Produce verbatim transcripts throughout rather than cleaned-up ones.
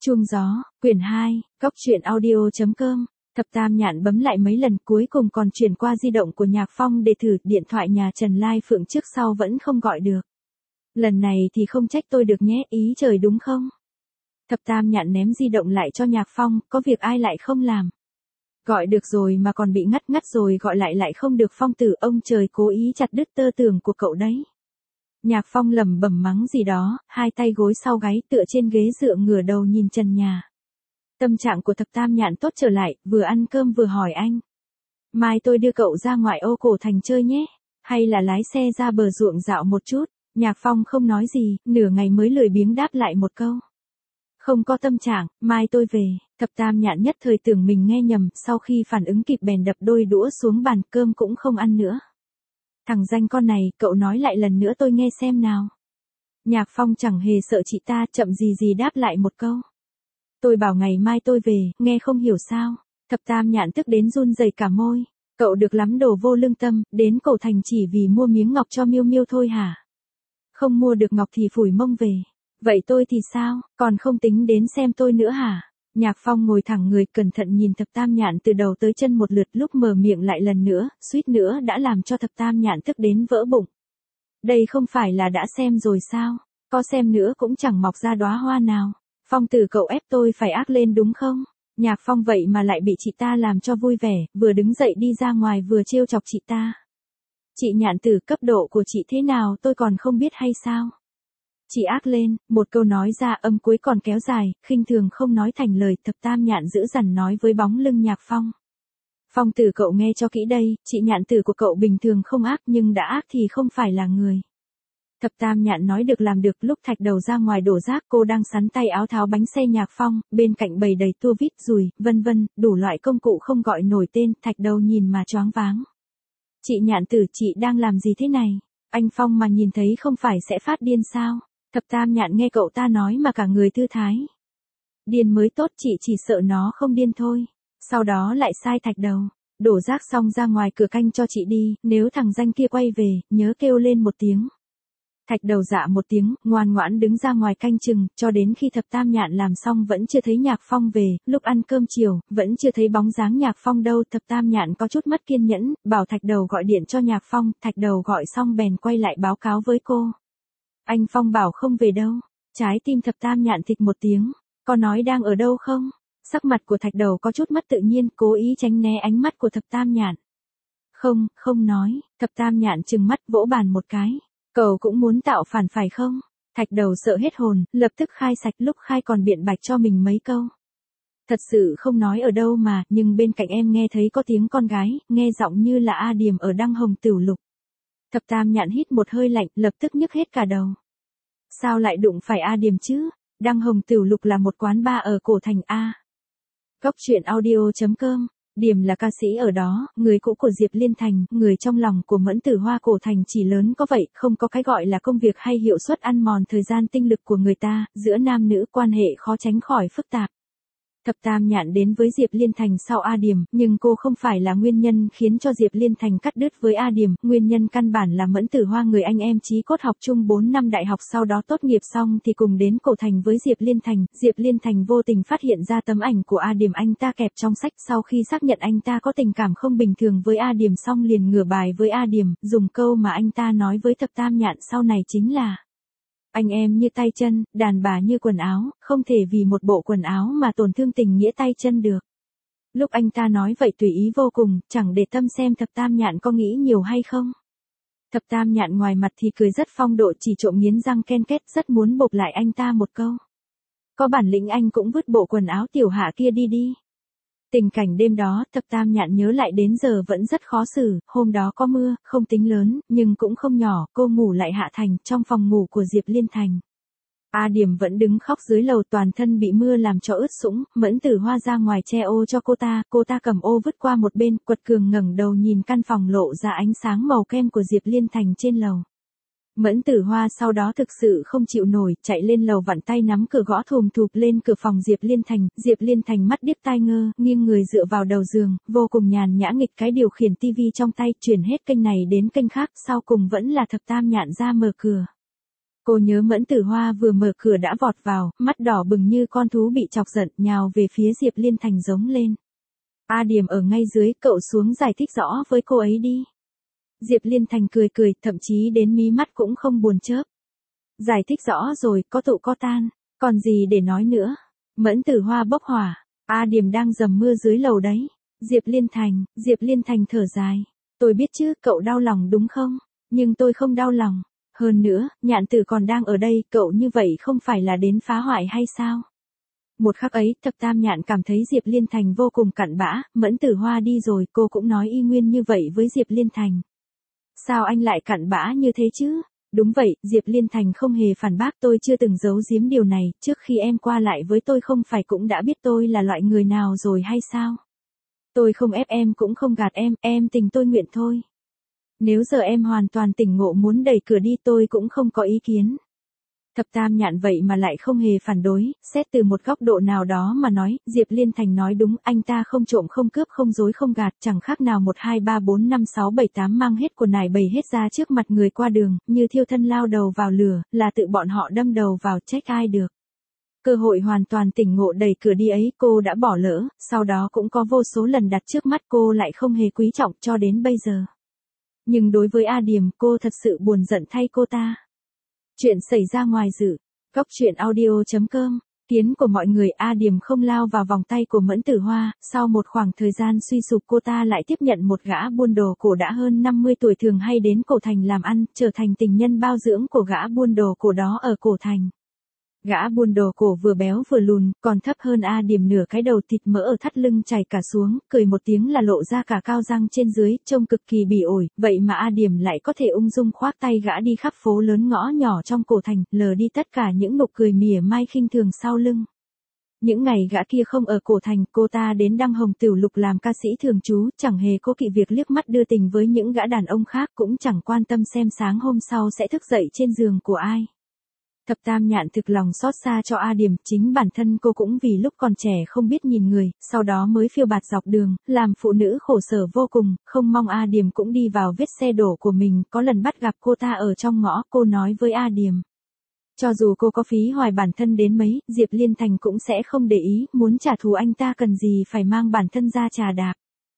Chuông gió, quyển hai, góc truyện audio.com. Thập Tam Nhạn bấm lại mấy lần cuối cùng còn chuyển qua di động của Nhạc Phong để thử điện thoại nhà Trần Lai Phượng trước sau vẫn không gọi được. Lần này thì không trách tôi được nhé, ý trời đúng không? Thập Tam Nhạn ném di động lại cho Nhạc Phong, có việc ai lại không làm. Gọi được rồi mà còn bị ngắt ngắt rồi gọi lại lại không được, Phong tử ông trời cố ý chặt đứt tơ tường của cậu đấy. Nhạc Phong lẩm bẩm mắng gì đó, hai tay gối sau gáy tựa trên ghế dựa ngửa đầu nhìn trần nhà. Tâm trạng của Thập Tam Nhạn tốt trở lại, vừa ăn cơm vừa hỏi anh. Mai tôi đưa cậu ra ngoại ô cổ thành chơi nhé, hay là lái xe ra bờ ruộng dạo một chút. Nhạc Phong không nói gì, nửa ngày mới lười biếng đáp lại một câu. Không có tâm trạng, mai tôi về. Thập Tam Nhạn nhất thời tưởng mình nghe nhầm, sau khi phản ứng kịp bèn đập đôi đũa xuống bàn, cơm cũng không ăn nữa. Thằng danh con này, cậu nói lại lần nữa tôi nghe xem nào. Nhạc Phong chẳng hề sợ chị ta, chậm gì gì đáp lại một câu. Tôi bảo ngày mai tôi về, nghe không hiểu sao. Thập Tam Nhạn tức đến run rẩy cả môi. Cậu được lắm đồ vô lương tâm, đến cổ thành chỉ vì mua miếng ngọc cho Miêu Miêu thôi hả? Không mua được ngọc thì phủi mông về. Vậy tôi thì sao, còn không tính đến xem tôi nữa hả? Nhạc Phong ngồi thẳng người cẩn thận nhìn Thập Tam Nhạn từ đầu tới chân một lượt, lúc mở miệng lại lần nữa, suýt nữa đã làm cho Thập Tam Nhạn tức đến vỡ bụng. Đây không phải là đã xem rồi sao? Có xem nữa cũng chẳng mọc ra đóa hoa nào. Phong tử cậu ép tôi phải ác lên đúng không? Nhạc Phong vậy mà lại bị chị ta làm cho vui vẻ, vừa đứng dậy đi ra ngoài vừa trêu chọc chị ta. Chị Nhạn tử, cấp độ của chị thế nào tôi còn không biết hay sao? Chị ác lên, một câu nói ra âm cuối còn kéo dài, khinh thường không nói thành lời. Thập Tam Nhạn giữ dằn nói với bóng lưng Nhạc Phong. Phong tử cậu nghe cho kỹ đây, chị Nhạn tử của cậu bình thường không ác nhưng đã ác thì không phải là người. Thập Tam Nhạn nói được làm được, lúc Thạch Đầu ra ngoài đổ rác cô đang sắn tay áo tháo bánh xe Nhạc Phong, bên cạnh bày đầy tua vít dùi, vân vân, đủ loại công cụ không gọi nổi tên. Thạch Đầu nhìn mà choáng váng. Chị Nhạn tử, chị đang làm gì thế này? Anh Phong mà nhìn thấy không phải sẽ phát điên sao? Thập Tam Nhạn nghe cậu ta nói mà cả người thư thái. Điên mới tốt, chị chỉ sợ nó không điên thôi. Sau đó lại sai Thạch Đầu. Đổ rác xong ra ngoài cửa canh cho chị đi, nếu thằng danh kia quay về, nhớ kêu lên một tiếng. Thạch Đầu dạ một tiếng, ngoan ngoãn đứng ra ngoài canh chừng, cho đến khi Thập Tam Nhạn làm xong vẫn chưa thấy Nhạc Phong về, lúc ăn cơm chiều, vẫn chưa thấy bóng dáng Nhạc Phong đâu. Thập Tam Nhạn có chút mất kiên nhẫn, bảo Thạch Đầu gọi điện cho Nhạc Phong. Thạch Đầu gọi xong bèn quay lại báo cáo với cô. Anh Phong bảo không về đâu. Trái tim Thập Tam Nhạn thịch một tiếng. Có nói đang ở đâu không? Sắc mặt của Thạch Đầu có chút mất tự nhiên, cố ý tránh né ánh mắt của Thập Tam Nhạn. Không, không nói. Thập Tam Nhạn trừng mắt vỗ bàn một cái. Cậu cũng muốn tạo phản phải không? Thạch Đầu sợ hết hồn, lập tức khai sạch, lúc khai còn biện bạch cho mình mấy câu. Thật sự không nói ở đâu mà, nhưng bên cạnh em nghe thấy có tiếng con gái, nghe giọng như là A Điềm ở Đăng Hồng Tửu Lục. Thập Tam Nhạn hít một hơi lạnh, lập tức nhức hết cả đầu. Sao lại đụng phải A Điềm chứ? Đăng Hồng Tửu Lục là một quán bar ở cổ thành A. Góc truyện audio.com. Điềm là ca sĩ ở đó, người cũ của Diệp Liên Thành, người trong lòng của Mẫn Tử Hoa. Cổ thành chỉ lớn có vậy, không có cái gọi là công việc hay hiệu suất ăn mòn thời gian tinh lực của người ta, giữa nam nữ quan hệ khó tránh khỏi phức tạp. Thập Tam Nhạn đến với Diệp Liên Thành sau A Điềm, nhưng cô không phải là nguyên nhân khiến cho Diệp Liên Thành cắt đứt với A Điềm, nguyên nhân căn bản là Mẫn Tử Hoa người anh em chí cốt học chung bốn năm đại học, sau đó tốt nghiệp xong thì cùng đến cổ thành với Diệp Liên Thành. Diệp Liên Thành vô tình phát hiện ra tấm ảnh của A Điềm anh ta kẹp trong sách, sau khi xác nhận anh ta có tình cảm không bình thường với A Điềm xong liền ngửa bài với A Điềm, dùng câu mà anh ta nói với Thập Tam Nhạn sau này chính là: anh em như tay chân, đàn bà như quần áo, không thể vì một bộ quần áo mà tổn thương tình nghĩa tay chân được. Lúc anh ta nói vậy tùy ý vô cùng, chẳng để tâm xem Thập Tam Nhạn có nghĩ nhiều hay không. Thập Tam Nhạn ngoài mặt thì cười rất phong độ, chỉ trộm nghiến răng ken két, rất muốn bộp lại anh ta một câu. Có bản lĩnh anh cũng vứt bộ quần áo tiểu hạ kia đi đi. Tình cảnh đêm đó, Thập Tam Nhạn nhớ lại đến giờ vẫn rất khó xử. Hôm đó có mưa, không tính lớn, nhưng cũng không nhỏ, cô ngủ lại hạ thành, trong phòng ngủ của Diệp Liên Thành. A Điềm vẫn đứng khóc dưới lầu, toàn thân bị mưa làm cho ướt sũng. Mẫn Tử Hoa ra ngoài che ô cho cô ta, cô ta cầm ô vứt qua một bên, quật cường ngẩng đầu nhìn căn phòng lộ ra ánh sáng màu kem của Diệp Liên Thành trên lầu. Mẫn Tử Hoa sau đó thực sự không chịu nổi, chạy lên lầu vặn tay nắm cửa gõ thùm thụp lên cửa phòng Diệp Liên Thành. Diệp Liên Thành mắt điếc tai ngơ, nghiêng người dựa vào đầu giường, vô cùng nhàn nhã nghịch cái điều khiển tivi trong tay, chuyển hết kênh này đến kênh khác, sau cùng vẫn là Thập Tam Nhạn ra mở cửa. Cô nhớ Mẫn Tử Hoa vừa mở cửa đã vọt vào, mắt đỏ bừng như con thú bị chọc giận, nhào về phía Diệp Liên Thành giống lên. A Điềm ở ngay dưới, cậu xuống giải thích rõ với cô ấy đi. Diệp Liên Thành cười cười, thậm chí đến mí mắt cũng không buồn chớp. Giải thích rõ rồi, có tụ có tan, còn gì để nói nữa. Mẫn Tử Hoa bốc hỏa, A Điềm đang dầm mưa dưới lầu đấy. Diệp Liên Thành, Diệp Liên Thành thở dài. Tôi biết chứ, cậu đau lòng đúng không? Nhưng tôi không đau lòng. Hơn nữa, Nhạn Tử còn đang ở đây, cậu như vậy không phải là đến phá hoại hay sao? Một khắc ấy, Thập Tam Nhạn cảm thấy Diệp Liên Thành vô cùng cặn bã, Mẫn Tử Hoa đi rồi, cô cũng nói y nguyên như vậy với Diệp Liên Thành. Sao anh lại cặn bã như thế chứ? Đúng vậy, Diệp Liên Thành không hề phản bác, tôi chưa từng giấu giếm điều này, trước khi em qua lại với tôi không phải cũng đã biết tôi là loại người nào rồi hay sao? Tôi không ép em cũng không gạt em, em tình tôi nguyện thôi. Nếu giờ em hoàn toàn tỉnh ngộ muốn đẩy cửa đi tôi cũng không có ý kiến. Thập Tam Nhạn vậy mà lại không hề phản đối, xét từ một góc độ nào đó mà nói, Diệp Liên Thành nói đúng, anh ta không trộm không cướp không dối không gạt, chẳng khác nào một hai ba bốn năm sáu bảy tám mang hết của nải bày hết ra trước mặt người qua đường, như thiêu thân lao đầu vào lửa, là tự bọn họ đâm đầu vào, trách ai được. Cơ hội hoàn toàn tỉnh ngộ đẩy cửa đi ấy cô đã bỏ lỡ, sau đó cũng có vô số lần đặt trước mắt cô lại không hề quý trọng cho đến bây giờ. Nhưng đối với A Điềm cô thật sự buồn giận thay cô ta. Chuyện xảy ra ngoài dự. Góc chuyện audio chấm com. Kiến của mọi người A Điềm không lao vào vòng tay của Mẫn Tử Hoa, sau một khoảng thời gian suy sụp cô ta lại tiếp nhận một gã buôn đồ cổ đã hơn năm mươi tuổi thường hay đến cổ thành làm ăn, trở thành tình nhân bao dưỡng của gã buôn đồ cổ đó ở cổ thành. Gã buôn đồ cổ vừa béo vừa lùn, còn thấp hơn A Điềm nửa cái đầu, thịt mỡ ở thắt lưng chảy cả xuống, cười một tiếng là lộ ra cả cao răng trên dưới, trông cực kỳ bỉ ổi, vậy mà A Điềm lại có thể ung dung khoác tay gã đi khắp phố lớn ngõ nhỏ trong cổ thành, lờ đi tất cả những nụ cười mỉa mai khinh thường sau lưng. Những ngày gã kia không ở cổ thành, cô ta đến Đăng Hồng Tiểu Lục làm ca sĩ thường trú, chẳng hề cố kỵ việc liếc mắt đưa tình với những gã đàn ông khác, cũng chẳng quan tâm xem sáng hôm sau sẽ thức dậy trên giường của ai. Thập Tam Nhạn thực lòng xót xa cho A Điềm, chính bản thân cô cũng vì lúc còn trẻ không biết nhìn người, sau đó mới phiêu bạt dọc đường, làm phụ nữ khổ sở vô cùng, không mong A Điềm cũng đi vào vết xe đổ của mình, có lần bắt gặp cô ta ở trong ngõ, cô nói với A Điềm. Cho dù cô có phí hoài bản thân đến mấy, Diệp Liên Thành cũng sẽ không để ý, muốn trả thù anh ta cần gì phải mang bản thân ra trà đạp.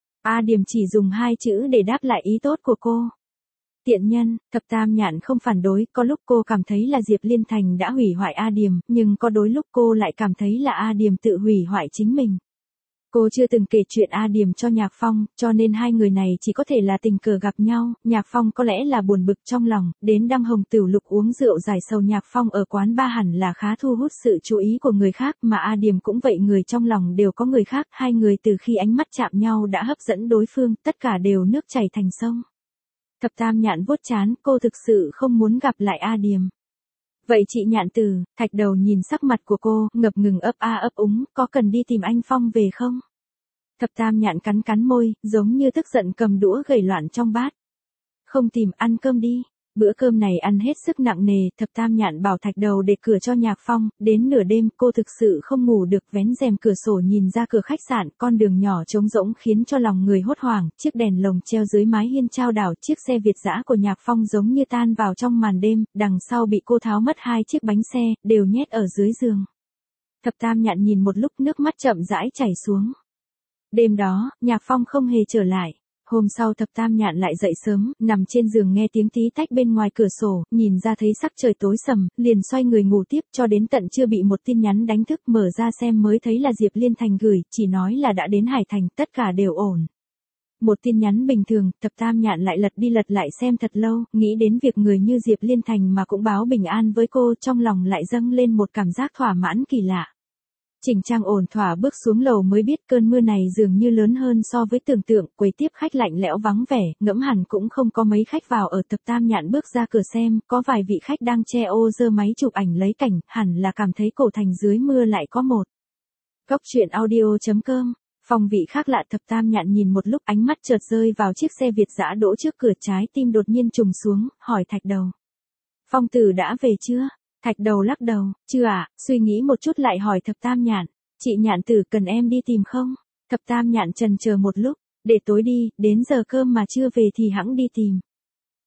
A Điềm chỉ dùng hai chữ để đáp lại ý tốt của cô. Tiện nhân. Thập Tam Nhạn không phản đối, có lúc cô cảm thấy là Diệp Liên Thành đã hủy hoại A Điềm, nhưng có đôi lúc cô lại cảm thấy là A Điềm tự hủy hoại chính mình. Cô chưa từng kể chuyện A Điềm cho Nhạc Phong, cho nên hai người này chỉ có thể là tình cờ gặp nhau, Nhạc Phong có lẽ là buồn bực trong lòng, đến Đăng Hồng Tiểu Lục uống rượu giải sầu, Nhạc Phong ở quán ba hẳn là khá thu hút sự chú ý của người khác, mà A Điềm cũng vậy, người trong lòng đều có người khác, hai người từ khi ánh mắt chạm nhau đã hấp dẫn đối phương, tất cả đều nước chảy thành sông. Thập Tam Nhạn vuốt trán, cô thực sự không muốn gặp lại A Điềm. Vậy chị Nhạn Tử, Thạch Đầu nhìn sắc mặt của cô, ngập ngừng ấp a ấp úng, có cần đi tìm anh Phong về không? Thập Tam Nhạn cắn cắn môi, giống như tức giận cầm đũa gẩy loạn trong bát. Không tìm, ăn cơm đi. Bữa cơm này ăn hết sức nặng nề, Thập Tam Nhạn bảo Thạch Đầu để cửa cho Nhạc Phong, đến nửa đêm cô thực sự không ngủ được, vén rèm cửa sổ nhìn ra cửa khách sạn, con đường nhỏ trống rỗng khiến cho lòng người hốt hoảng, chiếc đèn lồng treo dưới mái hiên trao đảo, chiếc xe Việt dã của Nhạc Phong giống như tan vào trong màn đêm, đằng sau bị cô tháo mất hai chiếc bánh xe, đều nhét ở dưới giường. Thập Tam Nhạn nhìn một lúc, nước mắt chậm rãi chảy xuống. Đêm đó, Nhạc Phong không hề trở lại. Hôm sau Thập Tam Nhạn lại dậy sớm, nằm trên giường nghe tiếng tí tách bên ngoài cửa sổ, nhìn ra thấy sắc trời tối sầm, liền xoay người ngủ tiếp cho đến tận trưa bị một tin nhắn đánh thức, mở ra xem mới thấy là Diệp Liên Thành gửi, chỉ nói là đã đến Hải Thành, tất cả đều ổn. Một tin nhắn bình thường, Thập Tam Nhạn lại lật đi lật lại xem thật lâu, nghĩ đến việc người như Diệp Liên Thành mà cũng báo bình an với cô, trong lòng lại dâng lên một cảm giác thỏa mãn kỳ lạ. Chỉnh trang ổn thỏa bước xuống lầu mới biết cơn mưa này dường như lớn hơn so với tưởng tượng, quầy tiếp khách lạnh lẽo vắng vẻ, ngẫm hẳn cũng không có mấy khách vào ở. Thập Tam Nhạn bước ra cửa xem, có vài vị khách đang che ô giơ máy chụp ảnh lấy cảnh, hẳn là cảm thấy cổ thành dưới mưa lại có một. Góc chuyện audio chấm com. Phong vị khác lạ. Thập Tam Nhạn nhìn một lúc, ánh mắt chợt rơi vào chiếc xe Việt dã đỗ trước cửa, trái tim đột nhiên trùng xuống, hỏi Thạch Đầu. Phong tử đã về chưa? Thạch Đầu lắc đầu, chưa ạ, à, suy nghĩ một chút lại hỏi Thập Tam Nhạn, chị Nhạn Tử cần em đi tìm không? Thập Tam Nhạn chần chờ một lúc, để tối đi, đến giờ cơm mà chưa về thì hẵng đi tìm.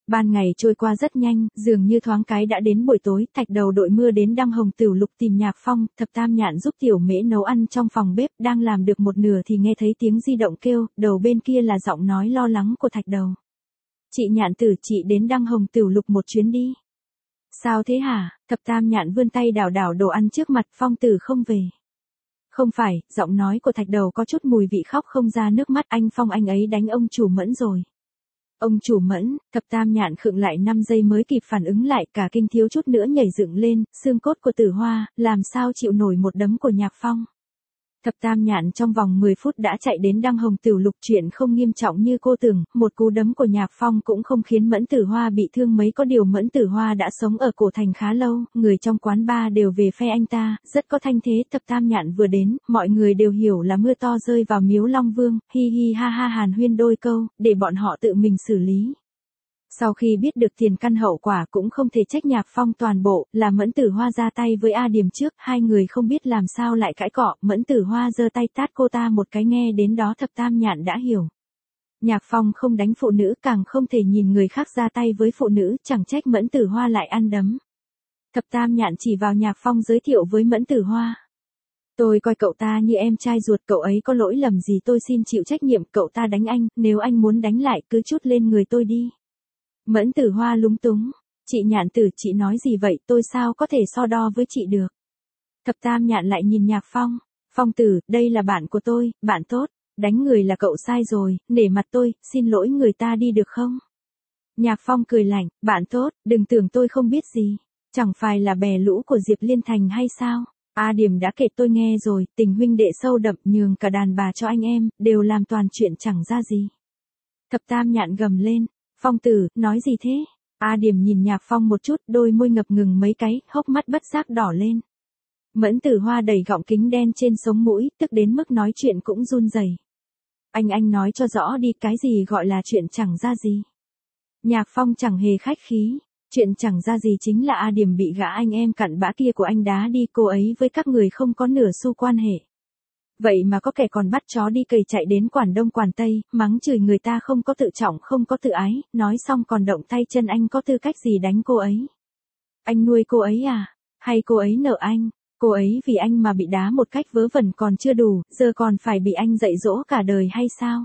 Ban ngày trôi qua rất nhanh, dường như thoáng cái đã đến buổi tối, Thạch Đầu đội mưa đến Đăng Hồng Tửu Lục tìm Nhạc Phong, Thập Tam Nhạn giúp Tiểu Mễ nấu ăn trong phòng bếp, đang làm được một nửa thì nghe thấy tiếng di động kêu, đầu bên kia là giọng nói lo lắng của Thạch Đầu. Chị Nhạn Tử, chị đến Đăng Hồng Tửu Lục một chuyến đi. Sao thế hả? Thập Tam Nhạn vươn tay đảo đảo đồ ăn trước mặt, Phong Tử không về. Không phải, giọng nói của Thạch Đầu có chút mùi vị khóc không ra nước mắt, anh Phong anh ấy đánh ông chủ Mẫn rồi. Ông chủ Mẫn, Thập Tam Nhạn khựng lại năm giây mới kịp phản ứng lại, cả kinh thiếu chút nữa nhảy dựng lên, xương cốt của Tử Hoa, làm sao chịu nổi một đấm của Nhạc Phong. Thập Tam Nhạn trong vòng mười phút đã chạy đến Đăng Hồng Tửu Lục, chuyện không nghiêm trọng như cô tưởng, một cú đấm của Nhạc Phong cũng không khiến Mẫn Tử Hoa bị thương mấy, có điều Mẫn Tử Hoa đã sống ở cổ thành khá lâu, người trong quán bar đều về phe anh ta, rất có thanh thế. Thập Tam Nhạn vừa đến, mọi người đều hiểu là mưa to rơi vào miếu Long Vương, hi hi ha ha hàn huyên đôi câu, để bọn họ tự mình xử lý. Sau khi biết được tiền căn hậu quả cũng không thể trách Nhạc Phong toàn bộ, là Mẫn Tử Hoa ra tay với A Điềm trước, hai người không biết làm sao lại cãi cọ, Mẫn Tử Hoa giơ tay tát cô ta một cái, nghe đến đó Thập Tam Nhạn đã hiểu. Nhạc Phong không đánh phụ nữ, càng không thể nhìn người khác ra tay với phụ nữ, chẳng trách Mẫn Tử Hoa lại ăn đấm. Thập Tam Nhạn chỉ vào Nhạc Phong giới thiệu với Mẫn Tử Hoa. Tôi coi cậu ta như em trai ruột, cậu ấy có lỗi lầm gì tôi xin chịu trách nhiệm, cậu ta đánh anh, nếu anh muốn đánh lại cứ trút lên người tôi đi. Mẫn Tử Hoa lúng túng, chị Nhạn Tử, chị nói gì vậy, tôi sao có thể so đo với chị được. Thập Tam Nhạn lại nhìn Nhạc Phong, Phong Tử, đây là bạn của tôi, bạn tốt, đánh người là cậu sai rồi, nể mặt tôi, xin lỗi người ta đi được không. Nhạc Phong cười lạnh, bạn tốt, đừng tưởng tôi không biết gì, chẳng phải là bè lũ của Diệp Liên Thành hay sao. A Điềm đã kể tôi nghe rồi, tình huynh đệ sâu đậm, nhường cả đàn bà cho anh em, đều làm toàn chuyện chẳng ra gì. Thập Tam Nhạn gầm lên. Phong Tử, nói gì thế? A Điềm nhìn Nhạc Phong một chút, đôi môi ngập ngừng mấy cái, hốc mắt bất giác đỏ lên. Mẫn Tử Hoa đầy gọng kính đen trên sống mũi, tức đến mức nói chuyện cũng run rẩy. Anh anh nói cho rõ đi, cái gì gọi là chuyện chẳng ra gì. Nhạc Phong chẳng hề khách khí, chuyện chẳng ra gì chính là A Điềm bị gã anh em cặn bã kia của anh đá đi, cô ấy với các người không có nửa xu quan hệ. Vậy mà có kẻ còn bắt chó đi cầy chạy đến Quản Đông Quản Tây, mắng chửi người ta không có tự trọng không có tự ái, nói xong còn động tay chân, anh có tư cách gì đánh cô ấy? Anh nuôi cô ấy à? Hay cô ấy nợ anh? Cô ấy vì anh mà bị đá một cách vớ vẩn còn chưa đủ, giờ còn phải bị anh dạy dỗ cả đời hay sao?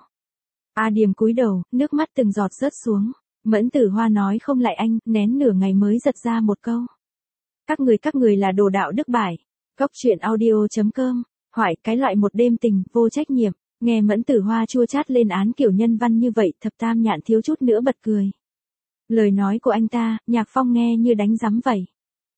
A Điềm cúi đầu, nước mắt từng giọt rớt xuống. Mẫn Tử Hoa nói không lại anh, nén nửa ngày mới giật ra một câu. Các người các người là đồ đạo đức bại. Cốc truyện audio chấm com. Hỏi, cái loại một đêm tình, vô trách nhiệm, nghe Mẫn Tử Hoa chua chát lên án kiểu nhân văn như vậy, Thập Tam Nhạn thiếu chút nữa bật cười. Lời nói của anh ta, Nhạc Phong nghe như đánh rắm vậy.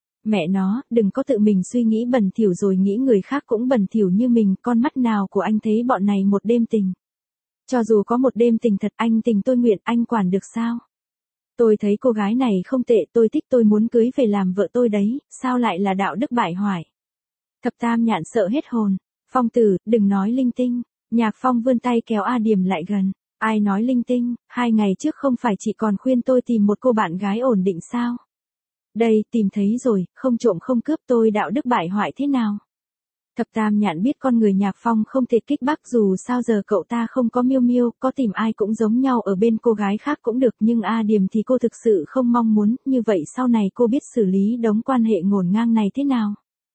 Mẹ nó, đừng có tự mình suy nghĩ bẩn thỉu rồi nghĩ người khác cũng bẩn thỉu như mình, con mắt nào của anh thấy bọn này một đêm tình. Cho dù có một đêm tình thật, anh tình tôi nguyện, anh quản được sao? Tôi thấy cô gái này không tệ, tôi thích, tôi muốn cưới về làm vợ tôi đấy, sao lại là đạo đức bại hoại? Thập Tam Nhạn sợ hết hồn. Phong Tử, đừng nói linh tinh. Nhạc Phong vươn tay kéo A Điềm lại gần. Ai nói linh tinh, hai ngày trước không phải chị còn khuyên tôi tìm một cô bạn gái ổn định sao? Đây, tìm thấy rồi, không trộm không cướp, tôi đạo đức bại hoại thế nào? Thập Tam Nhạn biết con người Nhạc Phong không thể kích bác, dù sao giờ cậu ta không có Miêu Miêu, có tìm ai cũng giống nhau, ở bên cô gái khác cũng được, nhưng A Điềm thì cô thực sự không mong muốn, như vậy sau này cô biết xử lý đống quan hệ ngổn ngang này thế nào?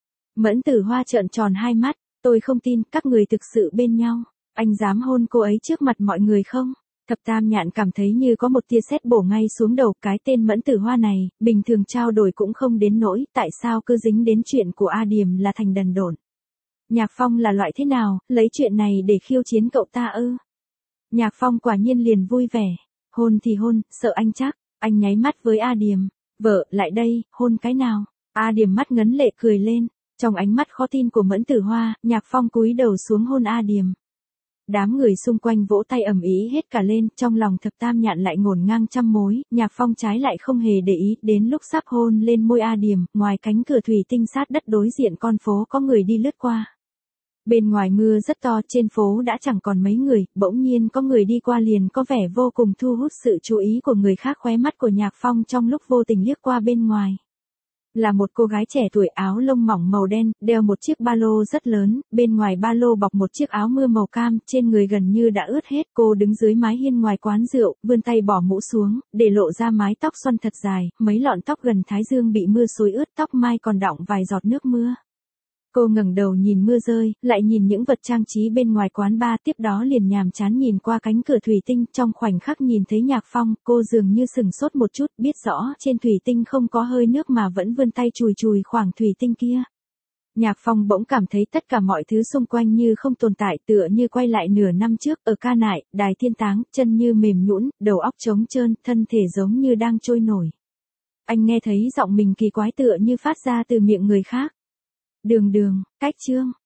Mẫn Tử Hoa trợn tròn hai mắt, tôi không tin, các người thực sự bên nhau. Anh dám hôn cô ấy trước mặt mọi người không? Thập Tam Nhạn cảm thấy như có một tia sét bổ ngay xuống đầu, cái tên Mẫn Tử Hoa này, bình thường trao đổi cũng không đến nỗi, tại sao cứ dính đến chuyện của A Điềm là thành đần độn. Nhạc Phong là loại thế nào, lấy chuyện này để khiêu chiến cậu ta ư? Nhạc Phong quả nhiên liền vui vẻ. Hôn thì hôn, sợ anh chắc. Anh nháy mắt với A Điềm. Vợ, lại đây, hôn cái nào? A Điềm mắt ngấn lệ cười lên. Trong ánh mắt khó tin của Mẫn Tử Hoa, Nhạc Phong cúi đầu xuống hôn A Điềm. Đám người xung quanh vỗ tay ầm ĩ hết cả lên, trong lòng Thập Tam Nhạn lại ngổn ngang trăm mối, Nhạc Phong trái lại không hề để ý, đến lúc sắp hôn lên môi A Điềm, ngoài cánh cửa thủy tinh sát đất đối diện con phố có người đi lướt qua. Bên ngoài mưa rất to, trên phố đã chẳng còn mấy người, bỗng nhiên có người đi qua liền có vẻ vô cùng thu hút sự chú ý của người khác, khóe mắt của Nhạc Phong trong lúc vô tình liếc qua bên ngoài. Là một cô gái trẻ tuổi áo lông mỏng màu đen, đeo một chiếc ba lô rất lớn, bên ngoài ba lô bọc một chiếc áo mưa màu cam, trên người gần như đã ướt hết. Cô đứng dưới mái hiên ngoài quán rượu, vươn tay bỏ mũ xuống, để lộ ra mái tóc xoăn thật dài, mấy lọn tóc gần thái dương bị mưa xối ướt, tóc mai còn đọng vài giọt nước mưa. Cô ngẩng đầu nhìn mưa rơi, lại nhìn những vật trang trí bên ngoài quán bar, tiếp đó liền nhàm chán nhìn qua cánh cửa thủy tinh, trong khoảnh khắc nhìn thấy Nhạc Phong, cô dường như sừng sốt một chút, biết rõ trên thủy tinh không có hơi nước mà vẫn vươn tay chùi chùi khoảng thủy tinh kia. Nhạc Phong bỗng cảm thấy tất cả mọi thứ xung quanh như không tồn tại, tựa như quay lại nửa năm trước, ở Ca Nại, Đài Thiên Táng, chân như mềm nhũn, đầu óc trống trơn, thân thể giống như đang trôi nổi. Anh nghe thấy giọng mình kỳ quái tựa như phát ra từ miệng người khác. Đường đường, cách chương.